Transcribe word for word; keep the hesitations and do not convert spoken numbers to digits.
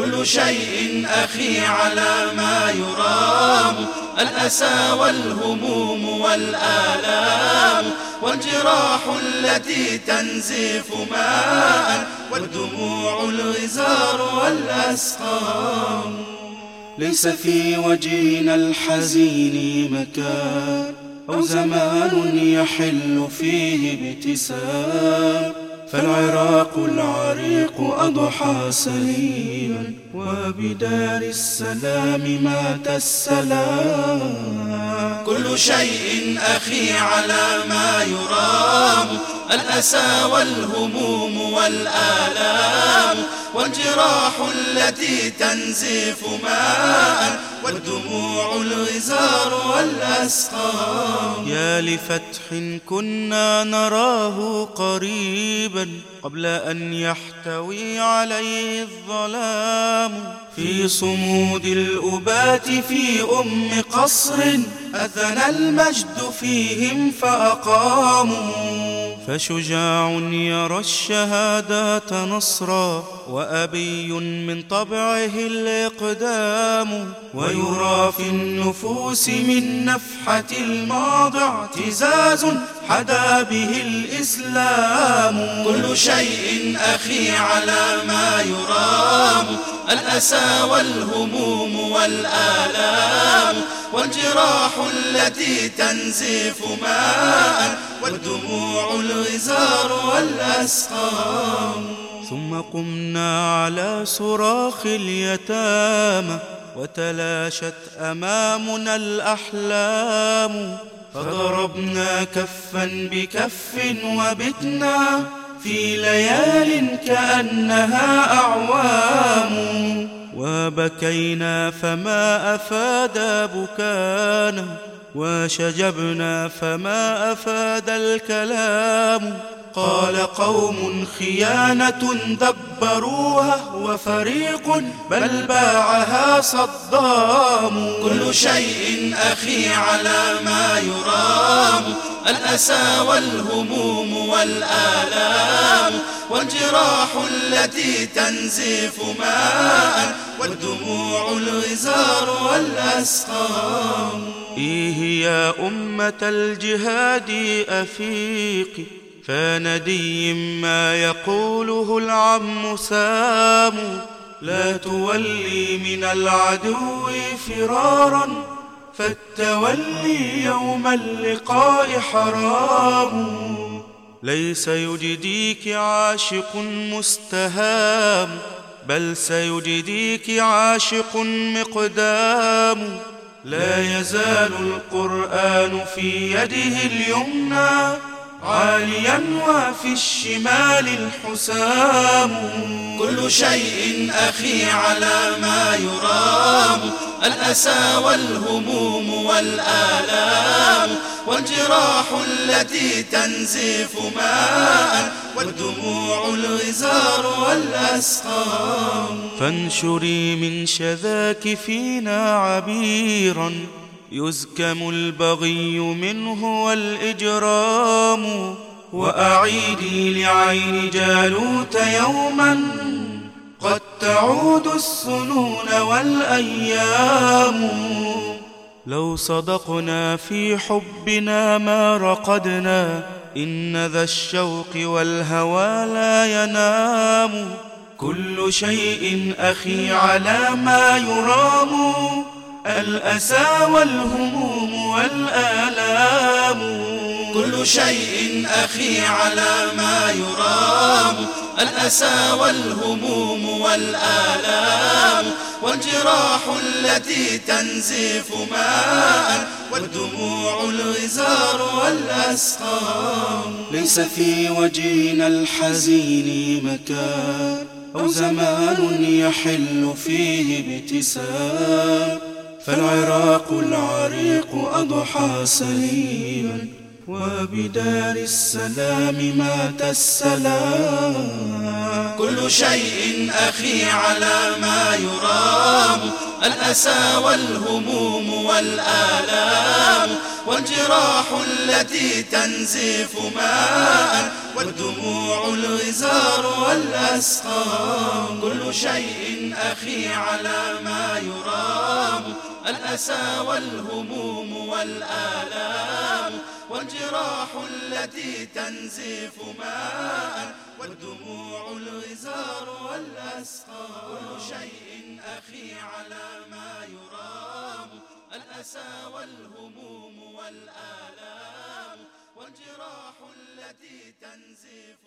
كل شيء أخي على ما يرام، الأسى والهموم والآلام والجراح التي تنزف ماء والدموع الغزار والأسقام. ليس في وجهنا الحزين مكان أو زمان يحل فيه بابتسام، فالعراق العريق أضحى سليما وبدار السلام مات السلام. كل شيء أخي على ما يرام، الأسى والهموم والآلام والجراح التي تنزف ماء والدموع الغزار والأسقام. يا لفتح كنا نراه قريبا قبل أن يحتوي عليه الظلام، في صمود الأبات في أم قصر أثنى المجد فيهم فأقاموا. فشجاع يرى الشهادات نصرا وأبي من طبعه الإقدام، ويرى في النفوس من نفحة الماضي اعتزاز حدا به الإسلام. كل شيء أخي على ما يرام، الأسى والهموم والآلام والجراح التي تنزف ماء والدموع الغزار والأسقام. ثم قمنا على صراخ اليتامى وتلاشت أمامنا الأحلام، فضربنا كفا بكف وبتنا في ليال كأنها أعوام، وبكينا فما أفاد بكانا وشجبنا فما أفاد الكلام. قال قوم خيانة دبروها وفريق بل باعها صدام. كل شيء أخي على ما يرام، الأسى والهموم والآلام والجراح التي تنزف ماء والدموع الغزار والأسقام. إيه يا أمة الجهاد أفيقي، فندي ما يقوله العم سام، لا تولي من العدو فرارا فالتولي يوم اللقاء حرام. ليس يجديك عاشق مستهام بل سيجديك عاشق مقدام. لا يزال القرآن في يده اليمنى عاليا وفي الشمال الحسام. كل شيء أخي على ما يرام، الأسى والهموم والآلام والجراح التي تنزف ماء والدموع الغزار والأسقام. فانشري من شذاك فينا عبيرا يزكم البغي منه والإجرام، وأعيدي لعين جالوت يوما قد تعود السنون والأيام. لو صدقنا في حبنا ما رقدنا، إن ذا الشوق والهوى لا ينام. كل شيء أخي على ما يرام، الأسى والهموم والآلام. كل شيء أخي على ما يرام، الأسى والهموم والآلام والجراح التي تنزف ماء والدموع الغزار والأسقام. ليس في وجهنا الحزين مكان أو زمان يحل فيه بابتسام، فالعراق العريق أضحى سليما وبدار السلام مات السلام. كل شيء أخي على ما يرام، الأسى والهموم والآلام والجراح التي تنزف ماء، والدموع الغزار والأسقام. كل شيء أخي على ما يرام، الأسى والهموم والآلام، والجراح التي تنزف ماء، والدموع الغزار والأسقام. كل شيء أخي على ما يرام، الأسى والهموم والآلام، والجراح التي تنزف